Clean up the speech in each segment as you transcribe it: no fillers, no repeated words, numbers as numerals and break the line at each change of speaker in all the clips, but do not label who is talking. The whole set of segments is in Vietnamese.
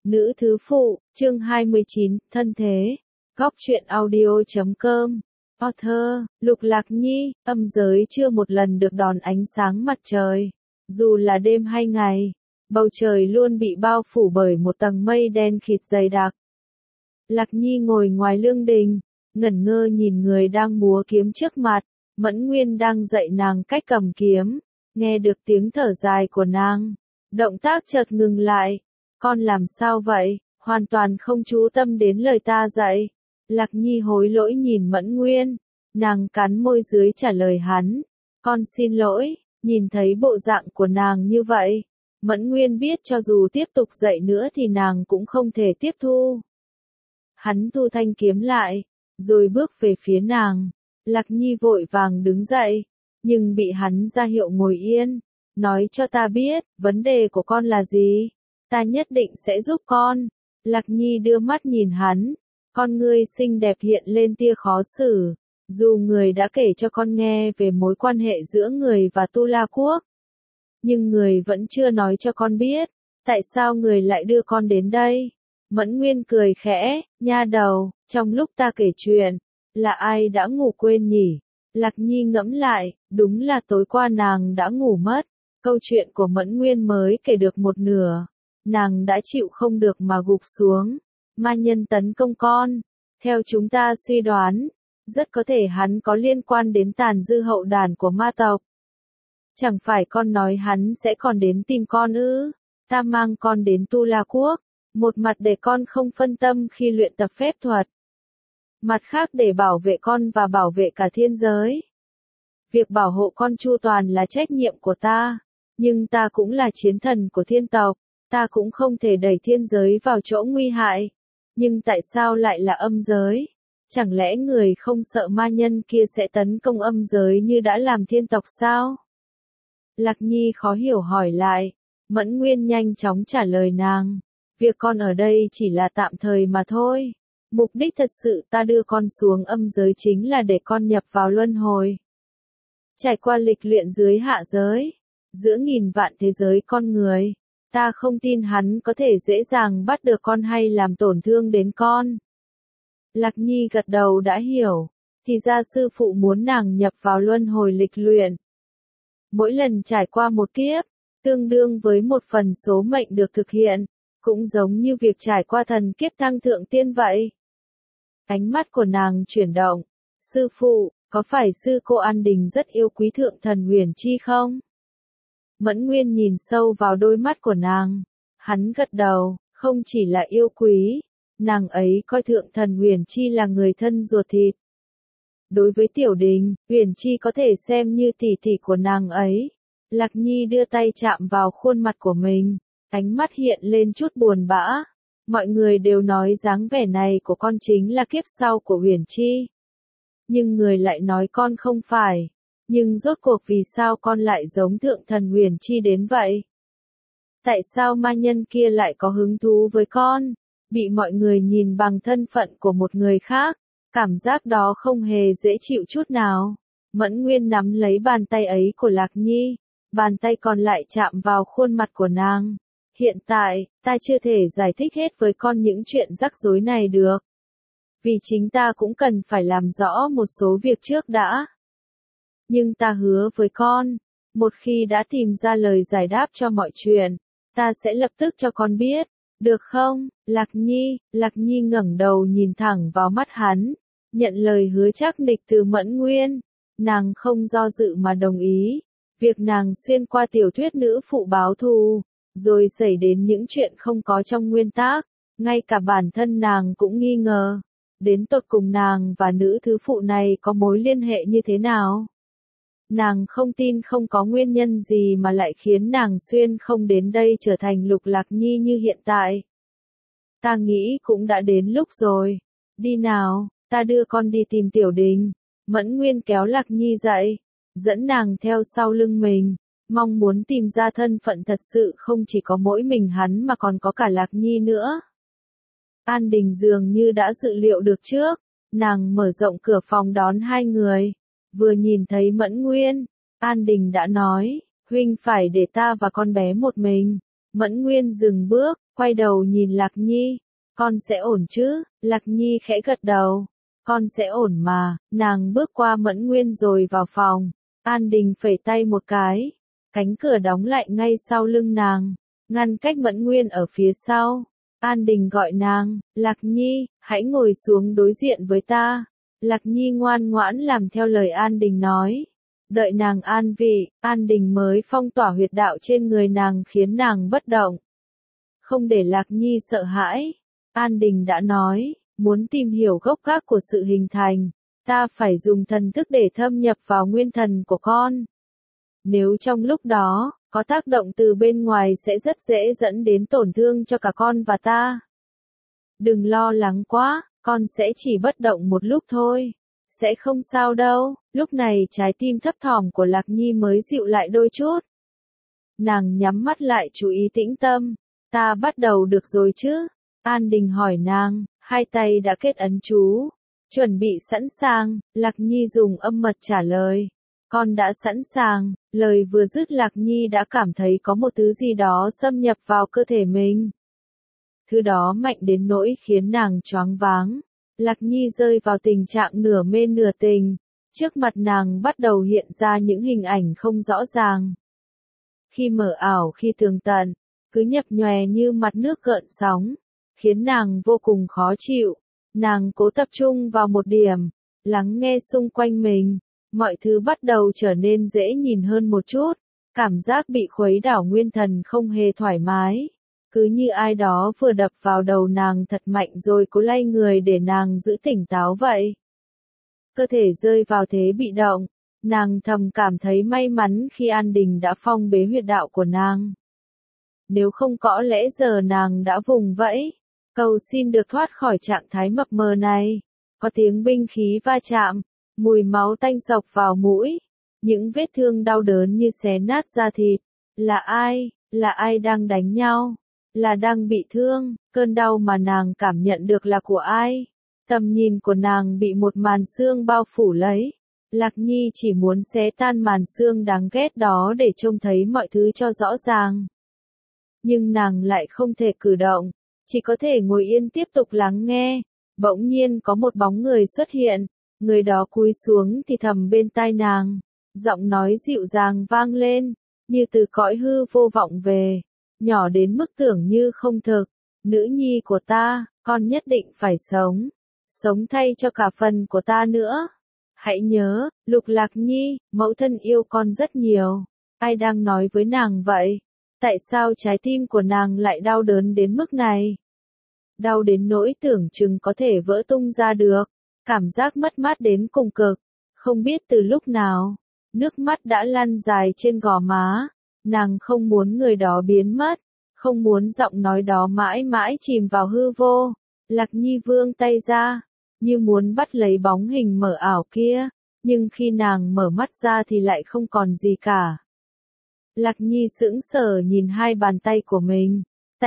Nữ thứ phụ, chương 29, thân thế. Góc truyện audio.com. Author, Lục Lạc Nhi, âm giới chưa một lần được đón ánh sáng mặt trời. Dù là đêm hay ngày, bầu trời luôn bị bao phủ bởi một tầng mây đen khịt dày đặc. Lạc Nhi ngồi ngoài lương đình, ngẩn ngơ nhìn người đang múa kiếm trước mặt. Mẫn Nguyên đang dạy nàng cách cầm kiếm, nghe được tiếng thở dài của nàng. Động tác chợt ngừng lại. Con làm sao vậy? Hoàn toàn không chú tâm đến lời ta dạy. Lạc Nhi hối lỗi nhìn Mẫn Nguyên. Nàng cắn môi dưới trả lời hắn. Con xin lỗi. Nhìn thấy bộ dạng của nàng như vậy, Mẫn Nguyên biết cho dù tiếp tục dạy nữa thì nàng cũng không thể tiếp thu. Hắn thu thanh kiếm lại, rồi bước về phía nàng. Lạc Nhi vội vàng đứng dậy, nhưng bị hắn ra hiệu ngồi yên. Nói cho ta biết, vấn đề của con là gì? Ta nhất định sẽ giúp con. Lạc Nhi đưa mắt nhìn hắn. Con ngươi xinh đẹp hiện lên tia khó xử. Dù người đã kể cho con nghe về mối quan hệ giữa người và Tu La Quốc, nhưng người vẫn chưa nói cho con biết, tại sao người lại đưa con đến đây. Mẫn Nguyên cười khẽ, nha đầu, trong lúc ta kể chuyện, là ai đã ngủ quên nhỉ? Lạc Nhi ngẫm lại, đúng là tối qua nàng đã ngủ mất. Câu chuyện của Mẫn Nguyên mới kể được một nửa. Nàng đã chịu không được mà gục xuống. Ma nhân tấn công con. Theo chúng ta suy đoán, rất có thể hắn có liên quan đến tàn dư hậu đàn của ma tộc. Chẳng phải con nói hắn sẽ còn đến tìm con ư? Ta mang con đến Tu La Quốc, một mặt để con không phân tâm khi luyện tập phép thuật, mặt khác để bảo vệ con và bảo vệ cả thiên giới. Việc bảo hộ con chu toàn là trách nhiệm của ta, nhưng ta cũng là chiến thần của thiên tộc, ta cũng không thể đẩy thiên giới vào chỗ nguy hại. Nhưng tại sao lại là âm giới? Chẳng lẽ người không sợ ma nhân kia sẽ tấn công âm giới như đã làm thiên tộc sao? Lạc Nhi khó hiểu hỏi lại. Mẫn Nguyên nhanh chóng trả lời nàng. Việc con ở đây chỉ là tạm thời mà thôi. Mục đích thật sự ta đưa con xuống âm giới chính là để con nhập vào luân hồi. Trải qua lịch luyện dưới hạ giới, giữa nghìn vạn thế giới con người, ta không tin hắn có thể dễ dàng bắt được con hay làm tổn thương đến con. Lạc Nhi gật đầu đã hiểu, thì ra sư phụ muốn nàng nhập vào luân hồi lịch luyện. Mỗi lần trải qua một kiếp, tương đương với một phần số mệnh được thực hiện, cũng giống như việc trải qua thần kiếp thăng thượng tiên vậy. Ánh mắt của nàng chuyển động. Sư phụ, có phải sư cô An Đình rất yêu quý thượng thần Huyền Chi không? Mẫn Nguyên nhìn sâu vào đôi mắt của nàng. Hắn gật đầu, không chỉ là yêu quý, nàng ấy coi thượng thần Huyền Chi là người thân ruột thịt. Đối với Tiểu Đình, Huyền Chi có thể xem như tỷ tỷ của nàng ấy. Lạc Nhi đưa tay chạm vào khuôn mặt của mình, ánh mắt hiện lên chút buồn bã. Mọi người đều nói dáng vẻ này của con chính là kiếp sau của Huyền Chi. Nhưng người lại nói con không phải. Nhưng rốt cuộc vì sao con lại giống thượng thần Huyền Chi đến vậy? Tại sao ma nhân kia lại có hứng thú với con? Bị mọi người nhìn bằng thân phận của một người khác, cảm giác đó không hề dễ chịu chút nào. Mẫn Nguyên nắm lấy bàn tay ấy của Lạc Nhi, bàn tay còn lại chạm vào khuôn mặt của nàng. Hiện tại, ta chưa thể giải thích hết với con những chuyện rắc rối này được. Vì chính ta cũng cần phải làm rõ một số việc trước đã. Nhưng ta hứa với con, một khi đã tìm ra lời giải đáp cho mọi chuyện, ta sẽ lập tức cho con biết, được không? Lạc Nhi ngẩng đầu nhìn thẳng vào mắt hắn, nhận lời hứa chắc nịch từ Mẫn Nguyên. Nàng không do dự mà đồng ý. Việc nàng xuyên qua tiểu thuyết nữ phụ báo thù, rồi xảy đến những chuyện không có trong nguyên tác, ngay cả bản thân nàng cũng nghi ngờ. Đến tột cùng nàng và nữ thứ phụ này có mối liên hệ như thế nào? Nàng không tin không có nguyên nhân gì mà lại khiến nàng xuyên không đến đây trở thành Lục Lạc Nhi như hiện tại. Ta nghĩ cũng đã đến lúc rồi. Đi nào, ta đưa con đi tìm Tiểu Đình. Mẫn Nguyên kéo Lạc Nhi dậy, dẫn nàng theo sau lưng mình, mong muốn tìm ra thân phận thật sự không chỉ có mỗi mình hắn mà còn có cả Lạc Nhi nữa. An Đình dường như đã dự liệu được trước, nàng mở rộng cửa phòng đón hai người. Vừa nhìn thấy Mẫn Nguyên, An Đình đã nói, huynh phải để ta và con bé một mình. Mẫn Nguyên dừng bước, quay đầu nhìn Lạc Nhi, con sẽ ổn chứ? Lạc Nhi khẽ gật đầu, con sẽ ổn mà. Nàng bước qua Mẫn Nguyên rồi vào phòng, An Đình phẩy tay một cái, cánh cửa đóng lại ngay sau lưng nàng, ngăn cách Mẫn Nguyên ở phía sau. An Đình gọi nàng, Lạc Nhi, hãy ngồi xuống đối diện với ta. Lạc Nhi ngoan ngoãn làm theo lời An Đình nói. Đợi nàng an vị, An Đình mới phong tỏa huyệt đạo trên người nàng khiến nàng bất động. Không để Lạc Nhi sợ hãi, An Đình đã nói, muốn tìm hiểu gốc gác của sự hình thành, ta phải dùng thần thức để thâm nhập vào nguyên thần của con. Nếu trong lúc đó, có tác động từ bên ngoài sẽ rất dễ dẫn đến tổn thương cho cả con và ta. Đừng lo lắng quá, con sẽ chỉ bất động một lúc thôi. Sẽ không sao đâu. Lúc này trái tim thấp thỏm của Lạc Nhi mới dịu lại đôi chút. Nàng nhắm mắt lại chú ý tĩnh tâm. Ta bắt đầu được rồi chứ? An Đình hỏi nàng, hai tay đã kết ấn chú. Chuẩn bị sẵn sàng, Lạc Nhi dùng âm mật trả lời. Con đã sẵn sàng. Lời vừa dứt Lạc Nhi đã cảm thấy có một thứ gì đó xâm nhập vào cơ thể mình. Thứ đó mạnh đến nỗi khiến nàng choáng váng. Lạc Nhi rơi vào tình trạng nửa mê nửa tình. Trước mặt nàng bắt đầu hiện ra những hình ảnh không rõ ràng. Khi mờ ảo khi tường tận, cứ nhập nhòe như mặt nước gợn sóng, khiến nàng vô cùng khó chịu. Nàng cố tập trung vào một điểm, lắng nghe xung quanh mình. Mọi thứ bắt đầu trở nên dễ nhìn hơn một chút. Cảm giác bị khuấy đảo nguyên thần không hề thoải mái. Cứ như ai đó vừa đập vào đầu nàng thật mạnh rồi cố lay người để nàng giữ tỉnh táo vậy. Cơ thể rơi vào thế bị động, nàng thầm cảm thấy may mắn khi An Đình đã phong bế huyệt đạo của nàng. Nếu không có lẽ giờ nàng đã vùng vẫy, cầu xin được thoát khỏi trạng thái mập mờ này. Có tiếng binh khí va chạm, mùi máu tanh sộc vào mũi, những vết thương đau đớn như xé nát da thịt. Là ai? Là ai đang đánh nhau? Là đang bị thương? Cơn đau mà nàng cảm nhận được là của ai? Tầm nhìn của nàng bị một màn xương bao phủ lấy. Lạc Nhi chỉ muốn xé tan màn xương đáng ghét đó để trông thấy mọi thứ cho rõ ràng. Nhưng nàng lại không thể cử động, chỉ có thể ngồi yên tiếp tục lắng nghe. Bỗng nhiên có một bóng người xuất hiện, người đó cúi xuống thì thầm bên tai nàng. Giọng nói dịu dàng vang lên, như từ cõi hư vô vọng về, nhỏ đến mức tưởng như không thực. Nữ nhi của ta, con nhất định phải sống. Sống thay cho cả phần của ta nữa. Hãy nhớ, Lục Lạc Nhi, mẫu thân yêu con rất nhiều. Ai đang nói với nàng vậy? Tại sao trái tim của nàng lại đau đớn đến mức này? Đau đến nỗi tưởng chừng có thể vỡ tung ra được. Cảm giác mất mát đến cùng cực. Không biết từ lúc nào, nước mắt đã lăn dài trên gò má. Nàng không muốn người đó biến mất. Không muốn giọng nói đó mãi mãi chìm vào hư vô. Lạc Nhi vươn tay ra, như muốn bắt lấy bóng hình mờ ảo kia, nhưng khi nàng mở mắt ra thì lại không còn gì cả. Lạc Nhi sững sờ nhìn hai bàn tay của mình.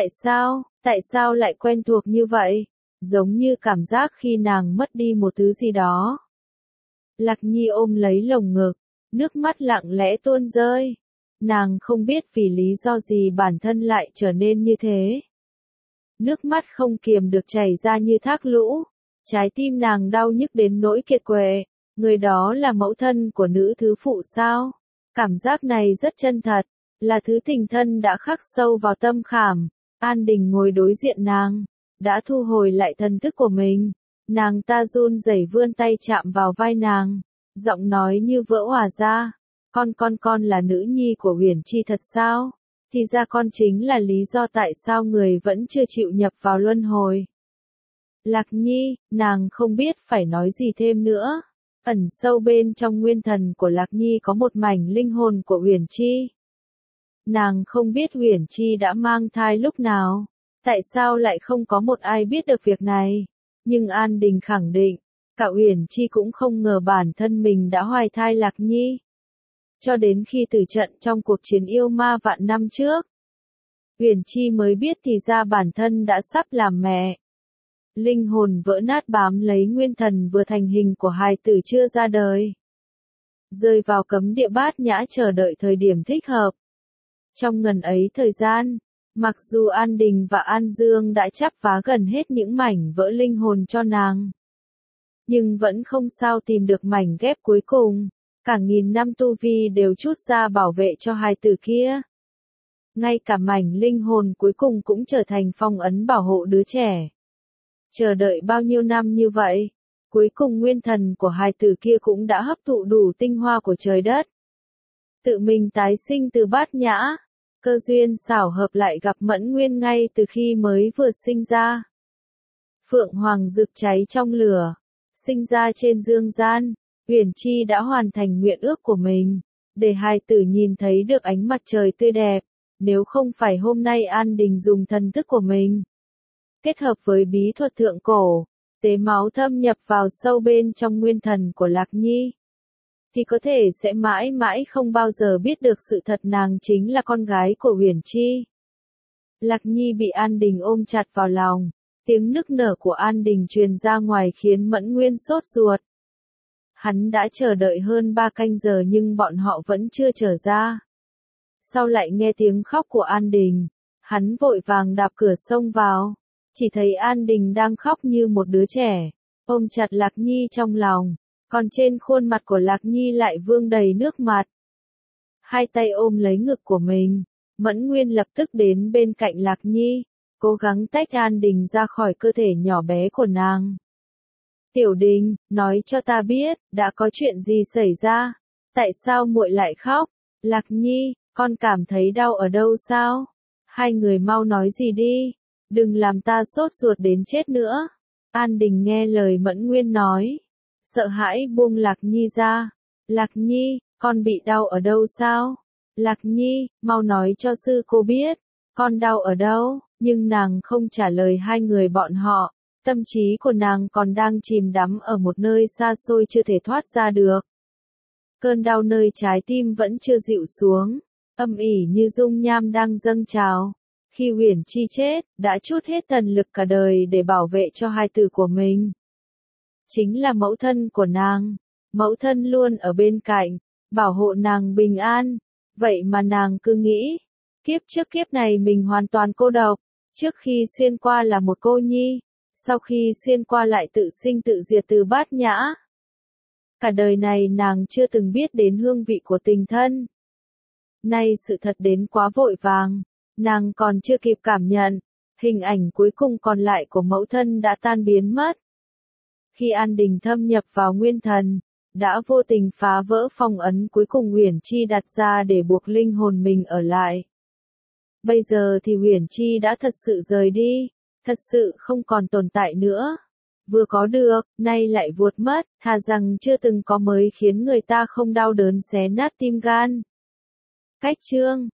Tại sao lại quen thuộc như vậy? Giống như cảm giác khi nàng mất đi một thứ gì đó. Lạc Nhi ôm lấy lồng ngực, nước mắt lặng lẽ tuôn rơi. Nàng không biết vì lý do gì bản thân lại trở nên như thế. Nước mắt không kiềm được chảy ra như thác lũ. Trái tim nàng đau nhức đến nỗi kiệt quệ. Người đó là mẫu thân của nữ thứ phụ sao? Cảm giác này rất chân thật, là thứ tình thân đã khắc sâu vào tâm khảm. An Đình ngồi đối diện nàng, đã thu hồi lại thần thức của mình. Nàng ta run rẩy vươn tay chạm vào vai nàng, giọng nói như vỡ òa ra. Con là nữ nhi của Huyền Chi thật sao? Thì ra con chính là lý do tại sao người vẫn chưa chịu nhập vào luân hồi. Lạc Nhi, nàng không biết phải nói gì thêm nữa. Ẩn sâu bên trong nguyên thần của Lạc Nhi có một mảnh linh hồn của Huyền Chi. Nàng không biết Huyền Chi đã mang thai lúc nào. Tại sao lại không có một ai biết được việc này? Nhưng An Đình khẳng định, cả Huyền Chi cũng không ngờ bản thân mình đã hoài thai Lạc Nhi. Cho đến khi tử trận trong cuộc chiến yêu ma vạn năm trước, Huyền Chi mới biết thì ra bản thân đã sắp làm mẹ. Linh hồn vỡ nát bám lấy nguyên thần vừa thành hình của hài tử chưa ra đời. Rơi vào cấm địa Bát Nhã chờ đợi thời điểm thích hợp. Trong ngần ấy thời gian, Mặc dù An Đình và An Dương đã chắp vá gần hết những mảnh vỡ linh hồn cho nàng, nhưng vẫn không sao tìm được mảnh ghép cuối cùng. Cả nghìn năm tu vi đều trút ra bảo vệ cho hài tử kia. Ngay cả mảnh linh hồn cuối cùng cũng trở thành phong ấn bảo hộ đứa trẻ. Chờ đợi bao nhiêu năm như vậy, cuối cùng nguyên thần của hài tử kia cũng đã hấp thụ đủ tinh hoa của trời đất. Tự mình tái sinh từ bát nhã, cơ duyên xảo hợp lại gặp Mẫn Nguyên ngay từ khi mới vừa sinh ra. Phượng Hoàng rực cháy trong lửa, sinh ra trên dương gian, Huyền Chi đã hoàn thành nguyện ước của mình, để hài tử nhìn thấy được ánh mặt trời tươi đẹp. Nếu không phải hôm nay An Đình dùng thần thức của mình, kết hợp với bí thuật thượng cổ, tế máu thâm nhập vào sâu bên trong nguyên thần của Lạc Nhi, thì có thể sẽ mãi mãi không bao giờ biết được sự thật nàng chính là con gái của Huyền Chi. Lạc Nhi bị An Đình ôm chặt vào lòng, tiếng nức nở của An Đình truyền ra ngoài khiến Mẫn Nguyên sốt ruột. Hắn đã chờ đợi hơn 3 canh giờ nhưng bọn họ vẫn chưa trở ra. Sau lại nghe tiếng khóc của An Đình, hắn vội vàng đạp cửa xông vào, chỉ thấy An Đình đang khóc như một đứa trẻ, ôm chặt Lạc Nhi trong lòng, còn trên khuôn mặt của Lạc Nhi lại vương đầy nước mắt. Hai tay ôm lấy ngực của mình, Mẫn Nguyên lập tức đến bên cạnh Lạc Nhi, cố gắng tách An Đình ra khỏi cơ thể nhỏ bé của nàng. Tiểu Đình, nói cho ta biết, đã có chuyện gì xảy ra? Tại sao muội lại khóc? Lạc Nhi, con cảm thấy đau ở đâu sao? Hai người mau nói gì đi, đừng làm ta sốt ruột đến chết nữa. An Đình nghe lời Mẫn Nguyên nói, sợ hãi buông Lạc Nhi ra. Lạc Nhi, con bị đau ở đâu sao? Lạc Nhi, mau nói cho sư cô biết, con đau ở đâu? Nhưng nàng không trả lời hai người bọn họ, tâm trí của nàng còn đang chìm đắm ở một nơi xa xôi chưa thể thoát ra được. Cơn đau nơi trái tim vẫn chưa dịu xuống, âm ỉ như dung nham đang dâng trào. Khi Huyền Chi chết, đã trút hết thần lực cả đời để bảo vệ cho hài tử của mình. Chính là mẫu thân của nàng, mẫu thân luôn ở bên cạnh, bảo hộ nàng bình an. Vậy mà nàng cứ nghĩ, kiếp trước kiếp này mình hoàn toàn cô độc, trước khi xuyên qua là một cô nhi, sau khi xuyên qua lại tự sinh tự diệt từ bát nhã. Cả đời này nàng chưa từng biết đến hương vị của tình thân. Nay sự thật đến quá vội vàng, nàng còn chưa kịp cảm nhận, hình ảnh cuối cùng còn lại của mẫu thân đã tan biến mất. Khi An Đình thâm nhập vào nguyên thần, đã vô tình phá vỡ phong ấn cuối cùng Huyền Chi đặt ra để buộc linh hồn mình ở lại. Bây giờ thì Huyền Chi đã thật sự rời đi, thật sự không còn tồn tại nữa. Vừa có được, nay lại vuột mất, thà rằng chưa từng có mới khiến người ta không đau đớn xé nát tim gan. Cách chương